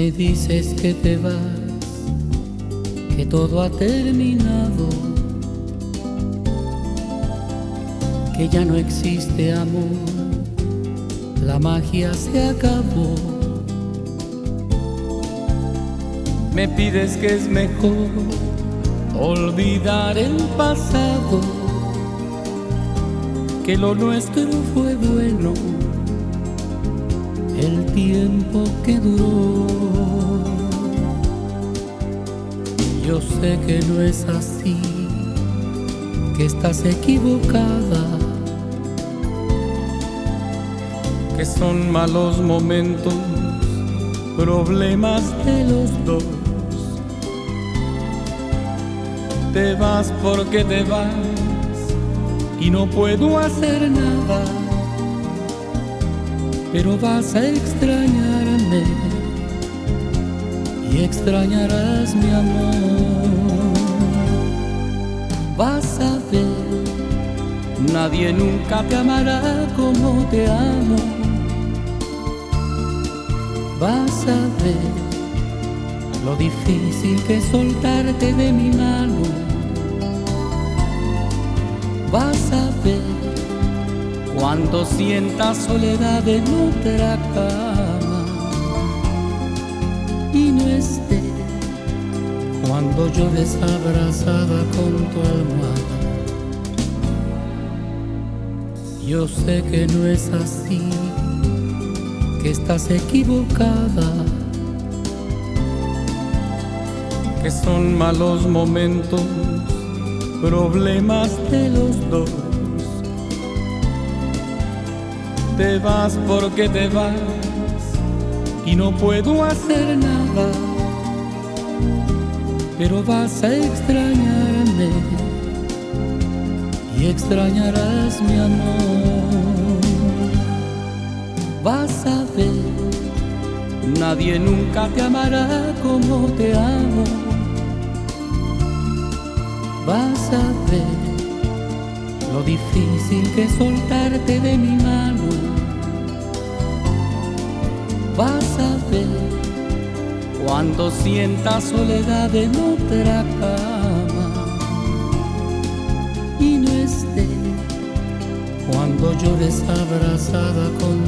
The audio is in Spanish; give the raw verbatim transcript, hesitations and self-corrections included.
Me dices que te vas, que todo ha terminado, que ya no existe amor, la magia se acabó. Me pides que es mejor olvidar el pasado, que lo nuestro fue bueno, el tiempo que duró. Yo sé que no es así, que estás equivocada, que son malos momentos, problemas de los dos. Te vas porque te vas y no puedo hacer nada, pero vas a extrañarme y extrañarás mi amor. Vas a ver, nadie nunca te amará como te amo. Vas a ver lo difícil que es soltarte de mi mano. Vas a ver cuando sientas soledad en otra cama y no esté, cuando llores abrazada con tu almohada. Yo sé que no es así, que estás equivocada, que son malos momentos, problemas de los dos. Te vas porque te vas y no puedo hacer nada, pero vas a extrañarme y extrañarás mi amor. Vas a ver, nadie nunca te amará como te amo. Vas a ver lo difícil que es soltarte de mi mano. Vas a ver cuando sientas soledad en otra cama y no esté, cuando llores abrazada con